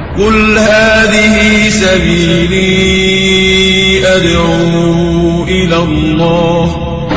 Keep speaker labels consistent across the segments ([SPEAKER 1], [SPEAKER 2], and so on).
[SPEAKER 1] قل هذه سبيلي أدعو إلى الله.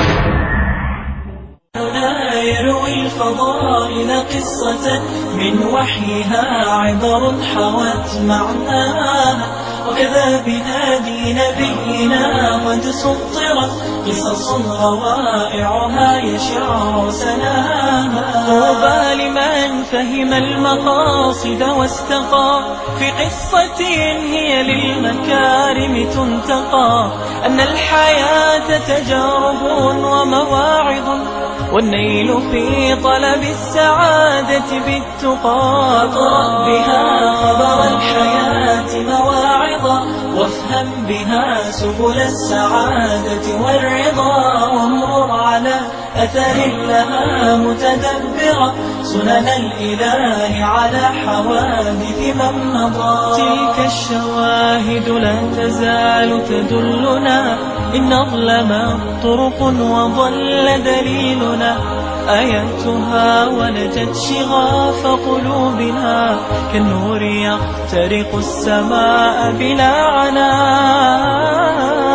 [SPEAKER 2] هنا يروي الفضائل قصة من وحيها عبر حوت معناها، وكذا بهادي نبينا قد سطرت قصص روائعها يشع سناها. طوبى لمن فهم المقاصد واستقى في قصة هي للمكارم تنتقى، أن الحياة تجارب ومواعظ، والنيل في طلب السعادة بالتقى. اقرأ بها خبر الحياة مواعظا، وافهم بها سبل السعادة والرضا، وامرر على أثر لها متدبرا سنن الإله على حوادث من مضى. تلك الشواهد لا تزال تدلنا، إن أظلم طرق وضل دليلنا، آياتها ولجت شغاف قلوبنا، كالنور يخترق السماء بلا عناء.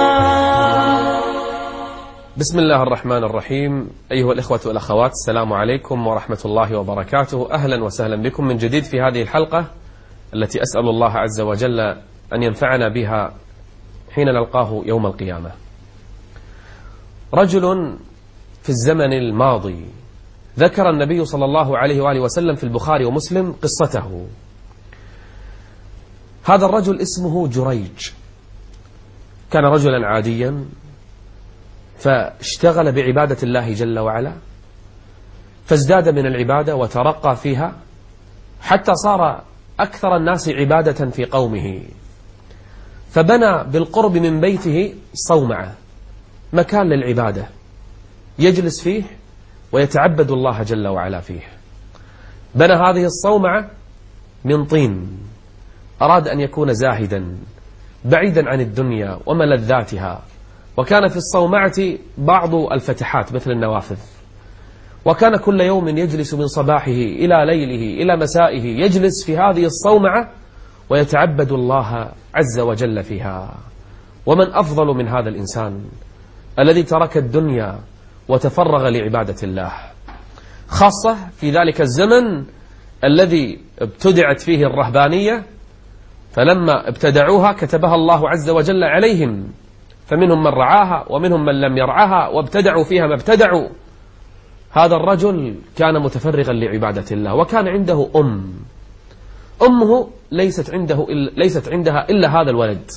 [SPEAKER 3] بسم الله الرحمن الرحيم. أيها الإخوة والأخوات، السلام عليكم ورحمة الله وبركاته. أهلا وسهلا بكم من جديد في هذه الحلقة التي أسأل الله عز وجل أن ينفعنا بها حين نلقاه يوم القيامة. رجل في الزمن الماضي ذكر النبي صلى الله عليه وآله وسلم في البخاري ومسلم قصته. هذا الرجل اسمه جريج، كان رجلا عاديا، فاشتغل بعبادة الله جل وعلا، فازداد من العبادة وترقى فيها حتى صار أكثر الناس عبادة في قومه، فبنى بالقرب من بيته صومعة، مكان للعبادة يجلس فيه ويتعبد الله جل وعلا فيه. بنى هذه الصومعة من طين، أراد أن يكون زاهدا بعيدا عن الدنيا وملذاتها، وكان في الصومعة بعض الفتحات مثل النوافذ، وكان كل يوم يجلس من صباحه إلى ليله إلى مسائه يجلس في هذه الصومعة ويتعبد الله عز وجل فيها. ومن أفضل من هذا الإنسان الذي ترك الدنيا وتفرغ لعبادة الله، خاصة في ذلك الزمن الذي ابتدعت فيه الرهبانية، فلما ابتدعوها كتبها الله عز وجل عليهم، فمنهم من رعاها ومنهم من لم يرعاها، وابتدعوا فيها ما ابتدعوا. هذا الرجل كان متفرغا لعبادة الله، وكان عنده أمه ليست عندها إلا هذا الولد،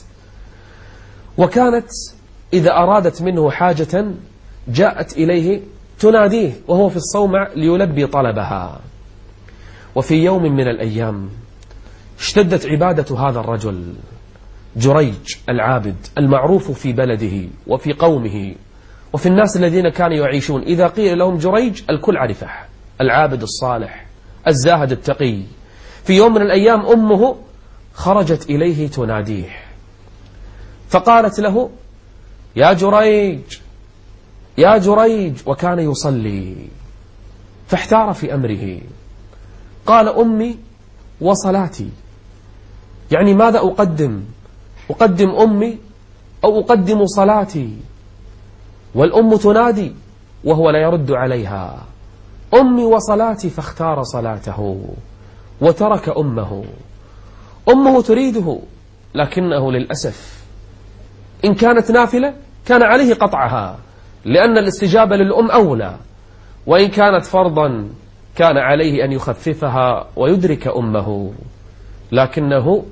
[SPEAKER 3] وكانت إذا أرادت منه حاجة جاءت إليه تناديه وهو في الصومع ليلبي طلبها. وفي يوم من الأيام اشتدت عبادة هذا الرجل جريج العابد المعروف في بلده وفي قومه وفي الناس الذين كانوا يعيشون. إذا قيل لهم جريج الكل عرفه، العابد الصالح الزاهد التقي. في يوم من الأيام أمه خرجت إليه تناديه، فقالت له: يا جريج يا جريج، وكان يصلي، فاحتار في أمره. قال: أمي وصلاتي، يعني ماذا أقدم أمي أو أقدم صلاتي؟ والأم تنادي وهو لا يرد عليها. أمي وصلاتي، فاختار صلاته وترك أمه تريده، لكنه للأسف إن كانت نافلة كان عليه قطعها، لأن الاستجابة للأم أولى، وإن كانت فرضا كان عليه أن يخففها ويدرك أمه، لكنه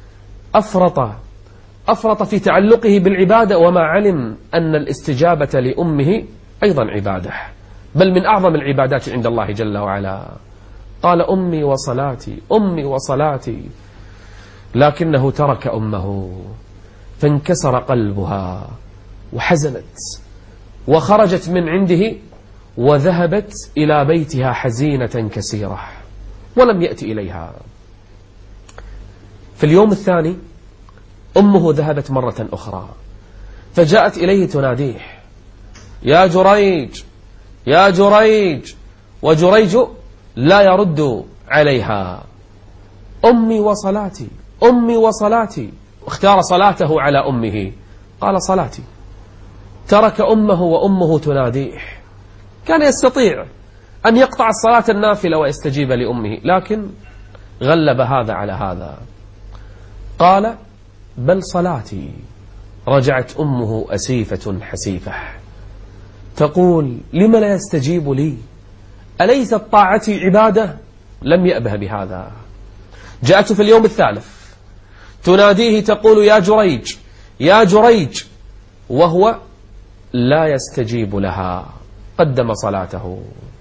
[SPEAKER 3] أفرط في تعلقه بالعبادة، وما علم أن الاستجابة لأمه أيضا عبادة، بل من أعظم العبادات عند الله جل وعلا. قال: أمي وصلاتي، لكنه ترك أمه، فانكسر قلبها وحزنت، وخرجت من عنده وذهبت إلى بيتها حزينة كثيرة ولم يأتي إليها. في اليوم الثاني أمه ذهبت مرة أخرى، فجاءت إليه تناديه: يا جريج يا جريج، وجريج لا يرد عليها. أمي وصلاتي، أمي وصلاتي، اختار صلاته على أمه، قال صلاتي. ترك أمه وأمه تناديه. كان يستطيع أن يقطع الصلاة النافلة ويستجيب لأمه، لكن غلب هذا على هذا، قال بل صلاتي. رجعت أمه أسيفة حسيفة تقول لم لا يستجيب لي؟ أليست طاعتي عبادة؟ لم يأبه بهذا. جاءت في اليوم الثالث تناديه تقول يا جريج يا جريج، وهو لا يستجيب لها، قدم صلاته.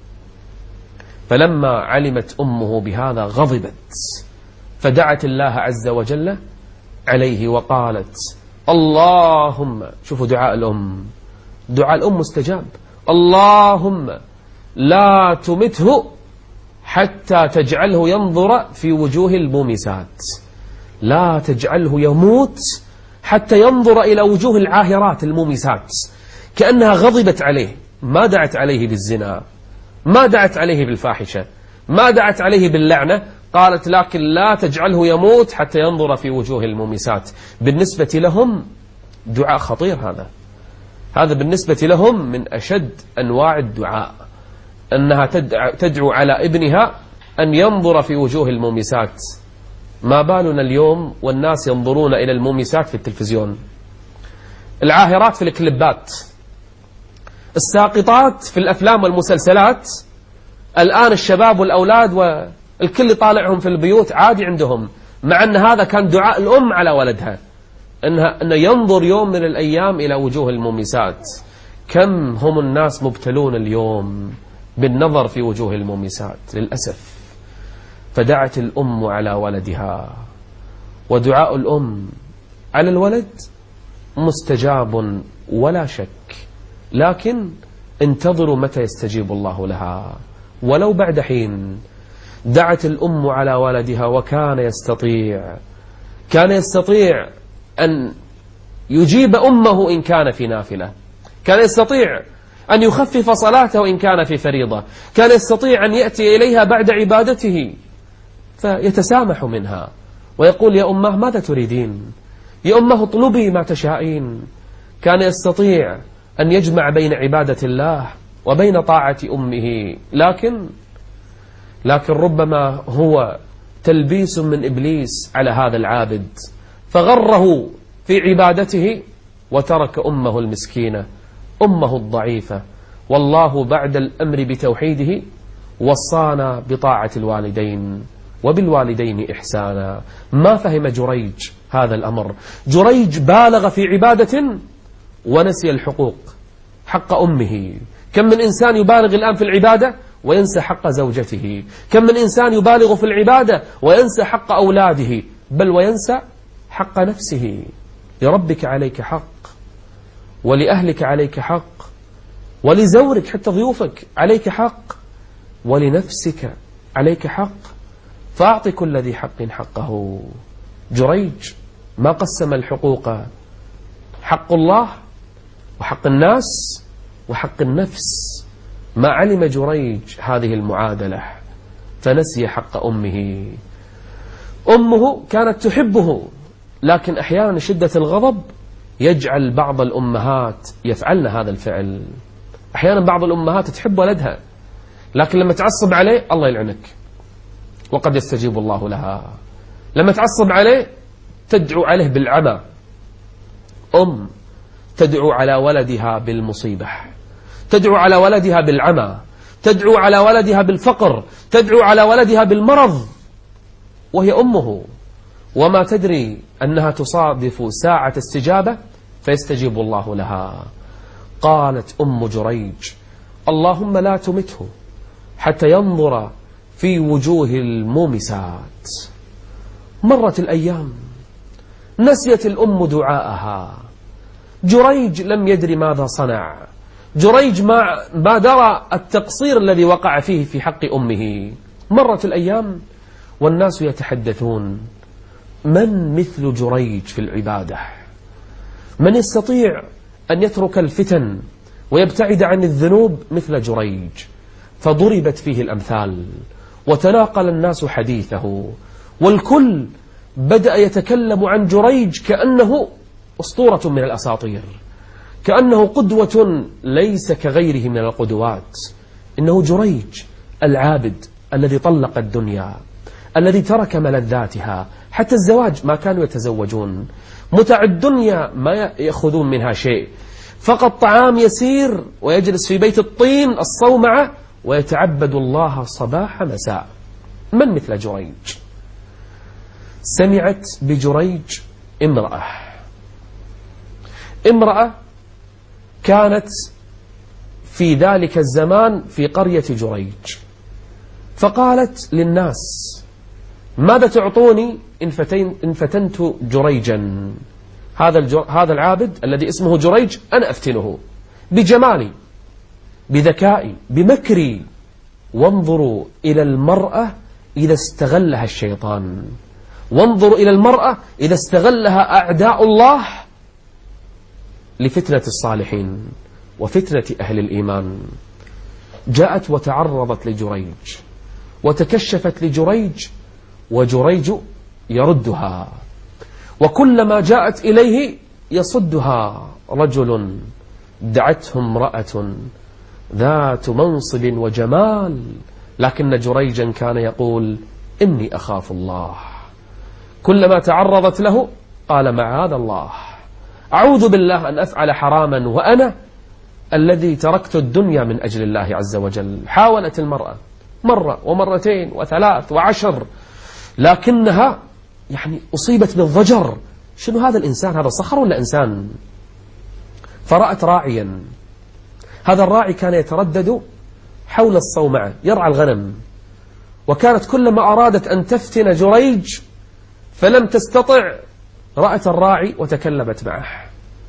[SPEAKER 3] فلما علمت أمه بهذا غضبت، فدعت الله عز وجل عليه وقالت اللهم، شوفوا دعاء الأم، دعاء الأم مستجاب، اللهم لا تمته حتى تجعله ينظر في وجوه المومسات، لا تجعله يموت حتى ينظر إلى وجوه العاهرات المومسات. كأنها غضبت عليه، ما دعت عليه بالزنا، ما دعت عليه بالفاحشة، ما دعت عليه باللعنة، قالت لكن لا تجعله يموت حتى ينظر في وجوه المومسات. بالنسبة لهم دعاء خطير، هذا بالنسبة لهم من أشد أنواع الدعاء، أنها تدعو على ابنها أن ينظر في وجوه المومسات. ما بالنا اليوم والناس ينظرون إلى المومسات في التلفزيون، العاهرات في الكليبات، الساقطات في الأفلام والمسلسلات. الآن الشباب والأولاد والكل طالعهم في البيوت عادي عندهم، مع أن هذا كان دعاء الأم على ولدها، أن ينظر يوم من الأيام إلى وجوه المومسات. كم هم الناس مبتلون اليوم بالنظر في وجوه المومسات للأسف. فدعت الأم على ولدها، ودعاء الأم على الولد مستجاب ولا شك، لكن انتظروا متى يستجيب الله لها ولو بعد حين. دعت الأم على ولدها وكان يستطيع أن يجيب أمه إن كان في نافلة، كان يستطيع أن يخفف صلاته إن كان في فريضة، كان يستطيع أن يأتي إليها بعد عبادته فيتسامح منها ويقول يا أمه ماذا تريدين؟ يا أمه اطلبي ما تشائين. كان يستطيع أن يجمع بين عبادة الله وبين طاعة أمه، لكن ربما هو تلبيس من إبليس على هذا العابد، فغره في عبادته وترك أمه المسكينة، أمه الضعيفة. والله بعد الأمر بتوحيده وصانا بطاعة الوالدين وبالوالدين إحسانا. ما فهم جريج هذا الأمر. جريج بالغ في عبادة ونسي الحقوق، حق أمه. كم من إنسان يبالغ الآن في العبادة وينسى حق زوجته، كم من إنسان يبالغ في العبادة وينسى حق أولاده، بل وينسى حق نفسه. لربك عليك حق، ولأهلك عليك حق، ولزورك حتى ضيوفك عليك حق، ولنفسك عليك حق، فأعط كل ذي حق حقه. جريج ما قسم الحقوق، حق الله وحق الناس وحق النفس. ما علم جريج هذه المعادلة فنسي حق أمه. أمه كانت تحبه، لكن أحيانا شدة الغضب يجعل بعض الأمهات يفعلن هذا الفعل. أحيانا بعض الأمهات تحب ولدها، لكن لما تعصب عليه الله يلعنك، وقد يستجيب الله لها. لما تعصب عليه تدعو عليه بالعمى. أم تدعو على ولدها بالمصيبة، تدعو على ولدها بالعمى، تدعو على ولدها بالفقر، تدعو على ولدها بالمرض، وهي أمه، وما تدري أنها تصادف ساعة استجابة فيستجيب الله لها. قالت أم جريج اللهم لا تمته حتى ينظر في وجوه المومسات. مرت الأيام، نسيت الأم دعاءها. جريج لم يدري ماذا صنع، جريج ما درى التقصير الذي وقع فيه في حق أمه. مرت الأيام والناس يتحدثون من مثل جريج في العبادة؟ من يستطيع أن يترك الفتن ويبتعد عن الذنوب مثل جريج؟ فضربت فيه الأمثال وتناقل الناس حديثه، والكل بدأ يتكلم عن جريج كأنه أسطورة من الأساطير، كأنه قدوة ليس كغيره من القدوات. إنه جريج العابد الذي طلق الدنيا، الذي ترك ملذاتها، حتى الزواج ما كانوا يتزوجون، متع الدنيا ما يأخذون منها شيء، فقط طعام يسير، ويجلس في بيت الطين الصومعة ويتعبد الله صباح مساء. من مثل جريج؟ سمعت بجريج امرأة كانت في ذلك الزمان في قرية جريج، فقالت للناس: ماذا تعطوني إن فتنت جريجا؟ هذا العابد الذي اسمه جريج أنا أفتنه بجمالي، بذكائي، بمكري. وانظروا إلى المرأة إذا استغلها الشيطان، وانظروا إلى المرأة إذا استغلها أعداء الله لفتنة الصالحين وفتنة أهل الإيمان. جاءت وتعرضت لجريج وتكشفت لجريج، وجريج يردها، وكلما جاءت إليه يصدها. رجل دعته امرأة ذات منصب وجمال، لكن جريجا كان يقول: إني أخاف الله. كلما تعرضت له قال: معاذ الله، أعوذ بالله أن أفعل حراما وأنا الذي تركت الدنيا من أجل الله عز وجل. حاولت المرأة مرة ومرتين وثلاث وعشر، لكنها أصيبت بالضجر. شنو هذا الإنسان؟ هذا صخر ولا إنسان؟ فرأت راعيا، هذا الراعي كان يتردد حول الصومعة يرعى الغنم، وكانت كلما أرادت أن تفتن جريج فلم تستطع، رأت الراعي وتكلمت معه،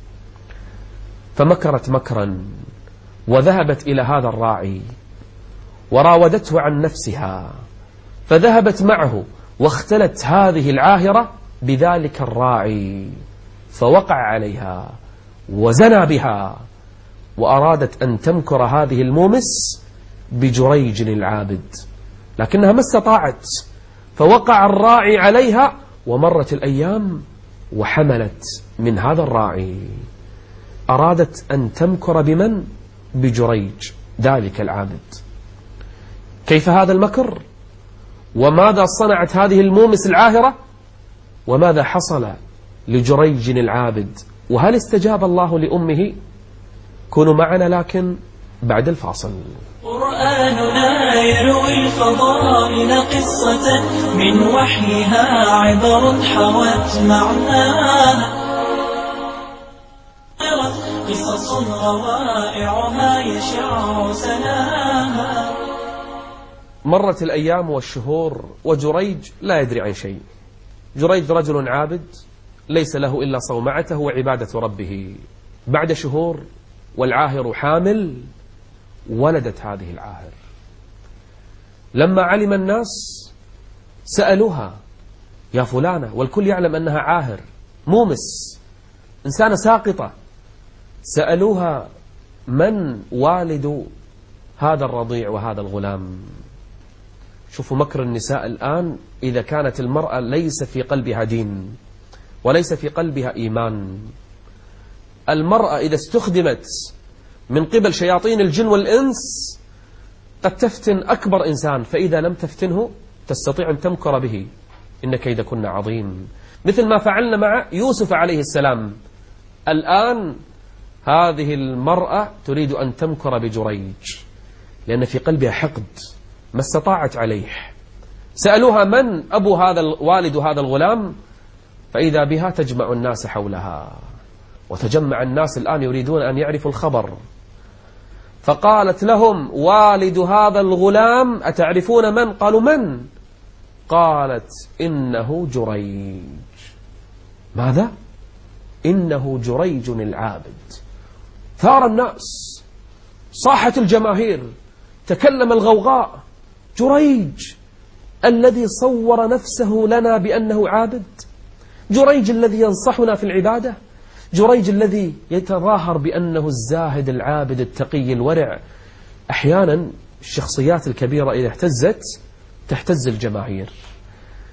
[SPEAKER 3] فمكرت مكرا وذهبت إلى هذا الراعي وراودته عن نفسها، فذهبت معه واختلت هذه العاهرة بذلك الراعي، فوقع عليها وزنى بها، وأرادت أن تمكر هذه المومس بجريج العابد، لكنها ما استطاعت، فوقع الراعي عليها، ومرت الأيام وحملت من هذا الراعي. أرادت أن تمكر بمن؟ بجريج ذلك العابد. كيف هذا المكر؟ وماذا صنعت هذه المومس العاهرة؟ وماذا حصل لجريج العابد؟ وهل استجاب الله لأمه؟ كونوا معنا لكن بعد الفاصل.
[SPEAKER 2] قرآننا يروي الفضائل قصة من وحيها عبر حوت معناها، قصص روائعها يشع سناها.
[SPEAKER 3] مرت الأيام والشهور وجريج لا يدري عن شيء. جريج رجل عابد ليس له إلا صومعته وعبادة ربه. بعد شهور والعاهر حامل، ولدت هذه العاهر. لما علم الناس سألوها: يا فلانة، والكل يعلم أنها عاهر مومس إنسانة ساقطة. سألوها: من والد هذا الرضيع وهذا الغلام؟ شوفوا مكر النساء الآن. إذا كانت المرأة ليس في قلبها دين وليس في قلبها إيمان، المرأة إذا استخدمت من قبل شياطين الجن والإنس قد تفتن أكبر إنسان، فإذا لم تفتنه تستطيع أن تمكر به. إن كيدكن عظيم، مثل ما فعلنا مع يوسف عليه السلام. الآن هذه المرأة تريد أن تمكر بجريج لأن في قلبها حقد ما استطاعت عليه. سألوها: من أبو والد هذا الغلام؟ فإذا بها تجمع الناس حولها، وتجمع الناس الآن يريدون أن يعرفوا الخبر. فقالت لهم: والد هذا الغلام أتعرفون من؟ قالوا: من؟ قالت: إنه جريج. ماذا؟ إنه جريج العابد. ثار الناس، صاحت الجماهير، تكلم الغوغاء. جريج الذي صور نفسه لنا بأنه عابد، جريج الذي ينصحنا في العبادة، جريج الذي يتظاهر بأنه الزاهد العابد التقي الورع. أحيانا الشخصيات الكبيرة إذا اهتزت تهتز الجماهير،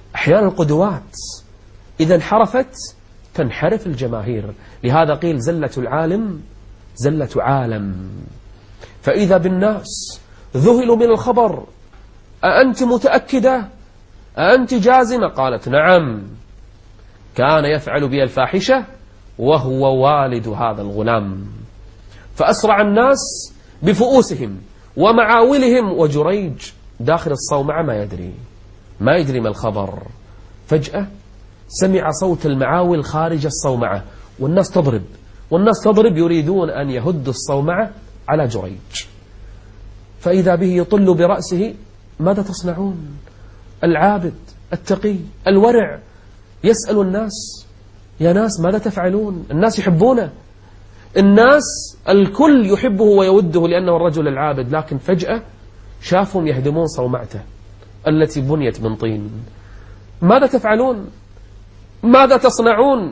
[SPEAKER 3] أحيانا القدوات إذا انحرفت تنحرف الجماهير. لهذا قيل زلة العالم زلة عالم. فإذا بالناس ذهلوا من الخبر: أأنت متأكدة؟ أأنت جازمة؟ قالت: نعم، كان يفعل بي الفاحشة وهو والد هذا الغلام. فأسرع الناس بفؤوسهم ومعاولهم، وجريج داخل الصومعة ما يدري ما الخبر. فجأة سمع صوت المعاول خارج الصومعة، والناس تضرب يريدون أن يهدوا الصومعة على جريج. فإذا به يطل برأسه: ماذا تصنعون؟ العابد التقي الورع يسأل الناس: يا ناس ماذا تفعلون؟ الناس يحبونه، الناس الكل يحبه ويوده لأنه الرجل العابد. لكن فجأة شافهم يهدمون صومعته التي بنيت من طين. ماذا تفعلون؟ ماذا تصنعون؟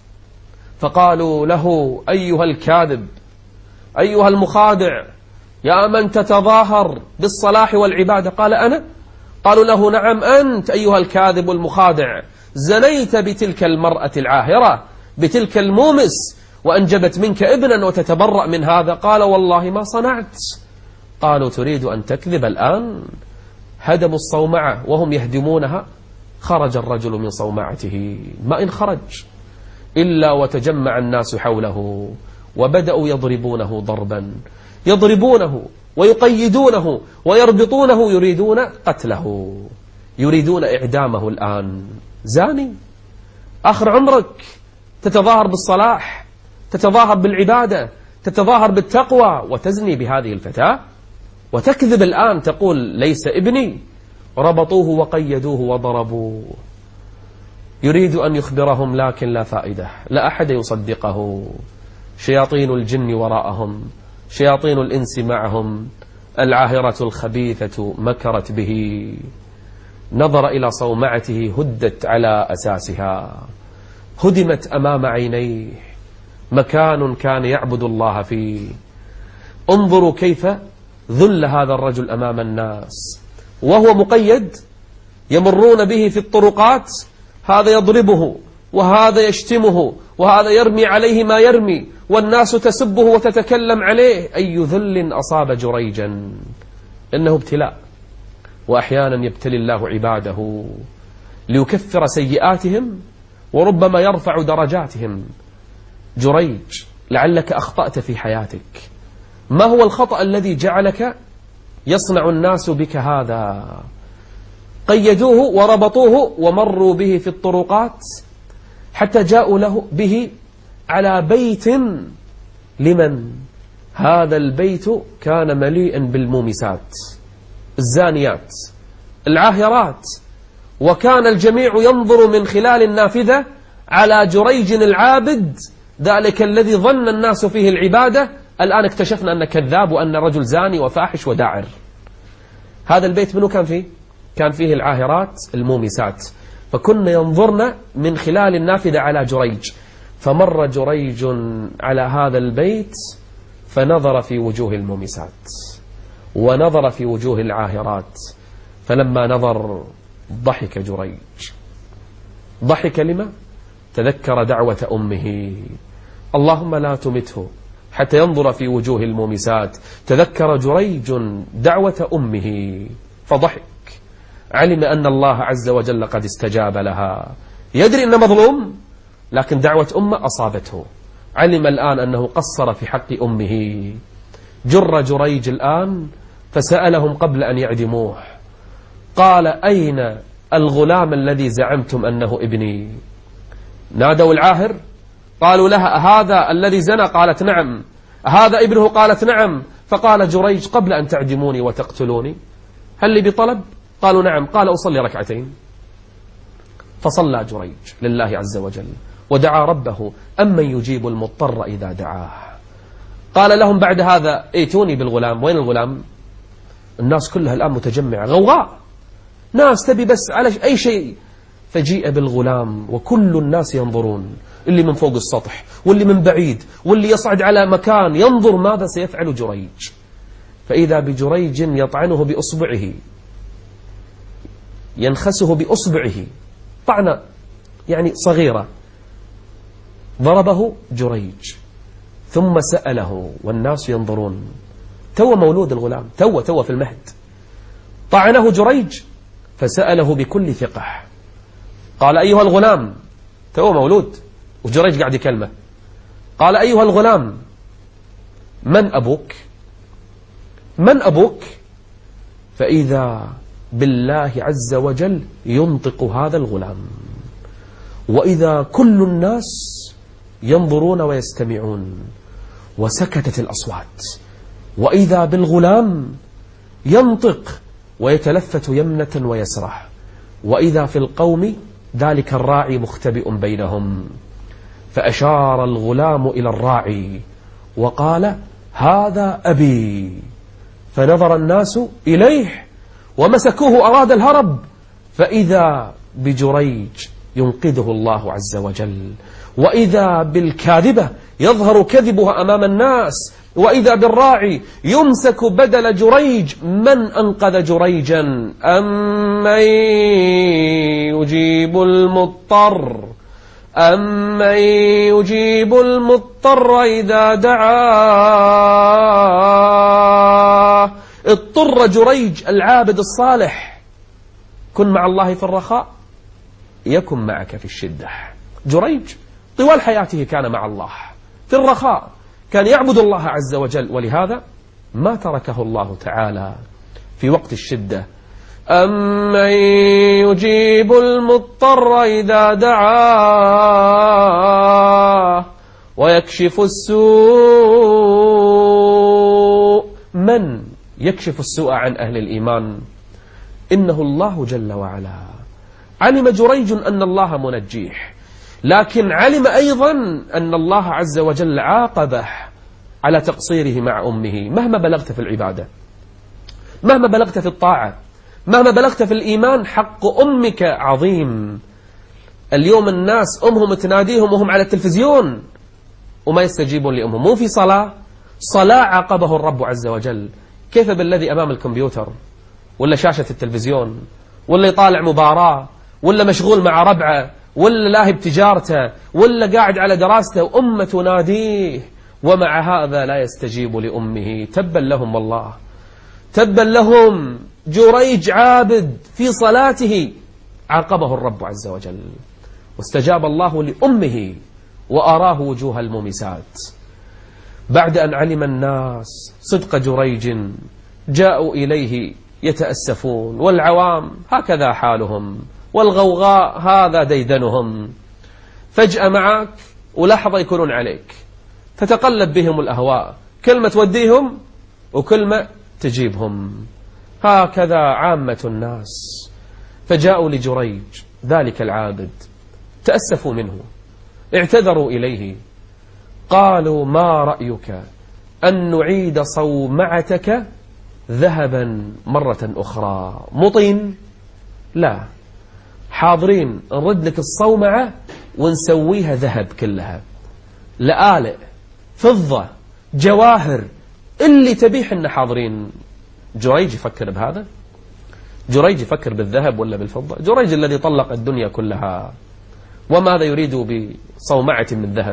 [SPEAKER 3] فقالوا له: أيها الكاذب، أيها المخادع، يا من تتظاهر بالصلاح والعبادة. قال: أنا؟ قالوا له: نعم أنت أيها الكاذب المخادع، زنيت بتلك المرأة العاهرة، بتلك المومس، وأنجبت منك ابنا وتتبرأ من هذا. قال: والله ما صنعت. قالوا: تريد أن تكذب الآن؟ هدموا الصومعة وهم يهدمونها. خرج الرجل من صومعته، ما إن خرج إلا وتجمع الناس حوله وبدأوا يضربونه ضربا، يضربونه ويقيدونه ويربطونه، يريدون قتله، يريدون إعدامه الآن. زاني آخر عمرك، تتظاهر بالصلاح، تتظاهر بالعبادة، تتظاهر بالتقوى، وتزني بهذه الفتاة وتكذب الآن تقول ليس ابني. ربطوه وقيدوه وضربوه. يريد أن يخبرهم لكن لا فائدة، لا أحد يصدقه. شياطين الجن وراءهم، شياطين الإنس معهم. العاهرة الخبيثة مكرت به. نظر إلى صومعته هدت على أساسها، هدمت أمام عينيه، مكان كان يعبد الله فيه. انظروا كيف ذل هذا الرجل أمام الناس وهو مقيد. يمرون به في الطرقات، هذا يضربه وهذا يشتمه وهذا يرمي عليه ما يرمي، والناس تسبه وتتكلم عليه. أي ذل أصاب جريجا. إنه ابتلاء، وأحيانا يبتلي الله عباده ليكفر سيئاتهم وربما يرفع درجاتهم. جريج، لعلك أخطأت في حياتك. ما هو الخطأ الذي جعلك يصنع الناس بك هذا؟ قيدوه وربطوه ومروا به في الطرقات حتى جاءوا له به على بيت لمن؟ هذا البيت كان مليئا بالمومسات، الزانيات، العاهرات، وكان الجميع ينظر من خلال النافذة على جريج العابد، ذلك الذي ظن الناس فيه العبادة. الآن اكتشفنا أنه كذاب وأن رجل زاني وفاحش وداعر. هذا البيت منه كان فيه؟ كان فيه العاهرات المومسات، فكنا ينظرن من خلال النافذة على جريج. فمر جريج على هذا البيت فنظر في وجوه المومسات ونظر في وجوه العاهرات. فلما نظر ضحك جريج. ضحك لما؟ تذكر دعوة أمه: اللهم لا تمته حتى ينظر في وجوه المومسات. تذكر جريج دعوة أمه فضحك. علم أن الله عز وجل قد استجاب لها. يدري أنه مظلوم، لكن دعوة أمه أصابته. علم الآن أنه قصر في حق أمه. جر جريج الآن فسألهم قبل أن يعدموه. قال: أين الغلام الذي زعمتم أنه ابني؟ نادوا العاهر، قالوا لها: هذا الذي زنى؟ قالت: نعم. هذا ابنه؟ قالت: نعم. فقال جريج: قبل أن تعدموني وتقتلوني هل لي بطلب؟ قالوا: نعم. قال: أصلي ركعتين. فصلى جريج لله عز وجل ودعا ربه: أمن يجيب المضطر إذا دعاه. قال لهم بعد هذا: ائتوني بالغلام. وين الغلام؟ الناس كلها الآن متجمعة، غوغاء، ناس تبي بس على أي شيء. فجيء بالغلام وكل الناس ينظرون، اللي من فوق السطح واللي من بعيد واللي يصعد على مكان ينظر ماذا سيفعل جريج. فإذا بجريج يطعنه بأصبعه، ينخسه بأصبعه طعنة يعني صغيرة، ضربه جريج ثم سأله والناس ينظرون، تو مولود الغلام، تو في المهد، طعنه جريج فسأله بكل ثقة، قال أيها الغلام، تو مولود وجريج قاعد يكلمه، قال أيها الغلام من أبوك؟ من أبوك؟ فإذا بالله عز وجل ينطق هذا الغلام، وإذا كل الناس ينظرون ويستمعون، وسكتت الأصوات، وإذا بالغلام ينطق ويتلفت يمنة ويسرة، وإذا في القوم ذلك الراعي مختبئ بينهم، فأشار الغلام إلى الراعي وقال هذا أبي، فنظر الناس إليه ومسكوه أراد الهرب، فإذا بجريج ينقذه الله عز وجل، وإذا بالكاذبة يظهر كذبها أمام الناس، وإذا بالراعي يمسك بدل جريج. من أنقذ جريجا؟ أمن يجيب المضطر، أمن يجيب المضطر إذا دعاه. اضطر جريج العابد الصالح، كن مع الله في الرخاء يكن معك في الشدة. جريج طوال حياته كان مع الله في الرخاء، كان يعبد الله عز وجل، ولهذا ما تركه الله تعالى في وقت الشدة. أمن يجيب المضطر إذا دعاه ويكشف السوء. من يكشف السوء عن أهل الإيمان؟ إنه الله جل وعلا. علم جريج أن الله منجيه، لكن علم أيضا أن الله عز وجل عاقبه على تقصيره مع أمه. مهما بلغت في العبادة، مهما بلغت في الطاعة، مهما بلغت في الإيمان، حق أمك عظيم. اليوم الناس أمهم تناديهم وهم على التلفزيون وما يستجيبون لأمهم، مو في صلاة عاقبه الرب عز وجل. كيف بالذي أمام الكمبيوتر ولا شاشة التلفزيون، ولا يطالع مباراة، ولا مشغول مع ربعه، ولا لاهب تجارته، ولا قاعد على دراسته، وأمه تناديه ومع هذا لا يستجيب لأمه. تبا لهم والله، تبا لهم. جريج عابد في صلاته عاقبه الرب عز وجل، واستجاب الله لأمه وأراه وجوه المومسات. بعد أن علم الناس صدق جريج جاءوا إليه يتأسفون، والعوام هكذا حالهم، والغوغاء هذا ديدنهم. فجأة معك ولحظة يكونون عليك، تتقلب بهم الأهواء، كلمة توديهم وكلمة تجيبهم. هكذا عامة الناس. فجاءوا لجريج ذلك العابد، تأسفوا منه، اعتذروا إليه، قالوا ما رأيك أن نعيد صومعتك ذهبا مرة أخرى؟ مطين؟ لا، حاضرين نرد لك الصومعة ونسويها ذهب كلها، لآلئ، فضة، جواهر، اللي تبيه حنا حاضرين. جريج يفكر بهذا؟ جريج يفكر بالذهب ولا بالفضة؟ جريج الذي طلق الدنيا كلها، وماذا يريد بصومعة من ذهب؟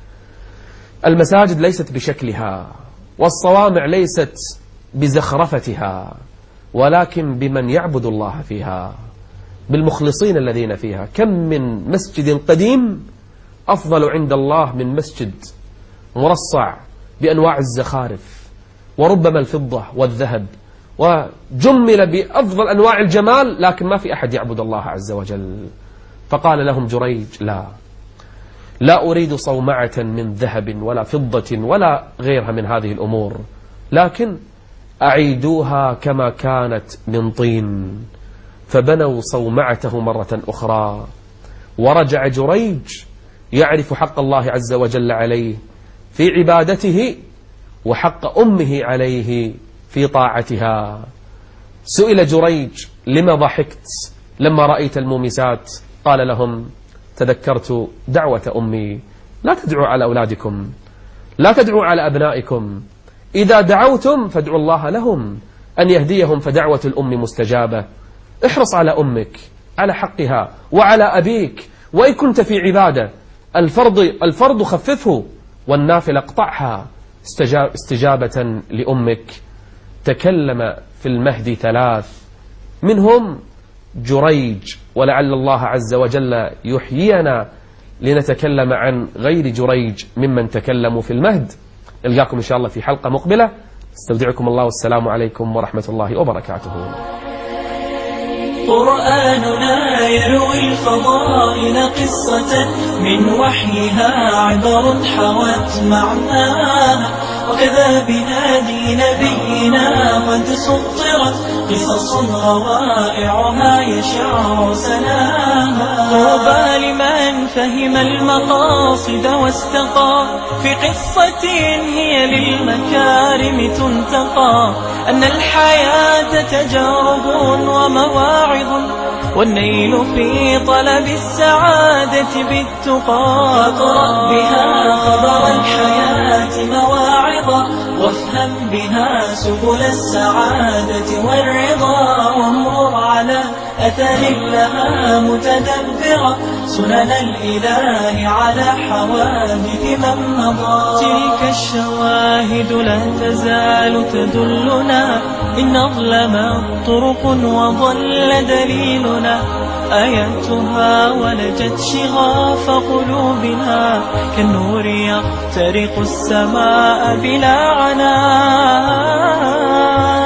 [SPEAKER 3] المساجد ليست بشكلها، والصوامع ليست بزخرفتها، ولكن بمن يعبد الله فيها، بالمخلصين الذين فيها. كم من مسجد قديم أفضل عند الله من مسجد مرصع بأنواع الزخارف، وربما الفضة والذهب، وجمل بأفضل أنواع الجمال، لكن ما في أحد يعبد الله عز وجل. فقال لهم جريج لا أريد صومعة من ذهب ولا فضة ولا غيرها من هذه الأمور، لكن أعيدوها كما كانت من طين. فبنوا صومعته مرة أخرى، ورجع جريج يعرف حق الله عز وجل عليه في عبادته، وحق أمه عليه في طاعتها. سئل جريج لما ضحكت لما رأيت المومسات؟ قال لهم تذكرت دعوة أمي، لا تدعوا على أولادكم، لا تدعوا على أبنائكم، إذا دعوتم فادعوا الله لهم أن يهديهم، فدعوة الأم مستجابة. احرص على أمك، على حقها، وعلى أبيك، وإن كنت في عبادة. الفرض خففه، والنافل اقطعها. استجابة لأمك تكلم في المهد 3 منهم جريج، ولعل الله عز وجل يحيينا لنتكلم عن غير جريج ممن تكلموا في المهد. نلقاكم إن شاء الله في حلقة مقبلة. استودعكم الله، والسلام عليكم ورحمة الله وبركاته.
[SPEAKER 2] قرآننا يروي الفضائل قصة من وحيها عبر حوت معناها، وكذا بهادي نبينا قد سطرت قصص روائعها يشع سناها. طوبى لمن فهم المقاصد واستقى في قصة هي للمكارم تنتقى، أن الحياة تجارب ومواعظ، والنيل في طلب السعادة بالتقى. فاقرأ بها خبر الحياة مواعظا، وافهم بها سبل السعادة والرضا، وامر على أثر لها متدبرا سنن الإله على حوادث من مضى. تلك الشواهد لا تزال تدلنا إن أظلمت طرق وضل دليلنا، آياتها ولجت شغاف قلوبنا كالنور يخترق السماء بلا عناء.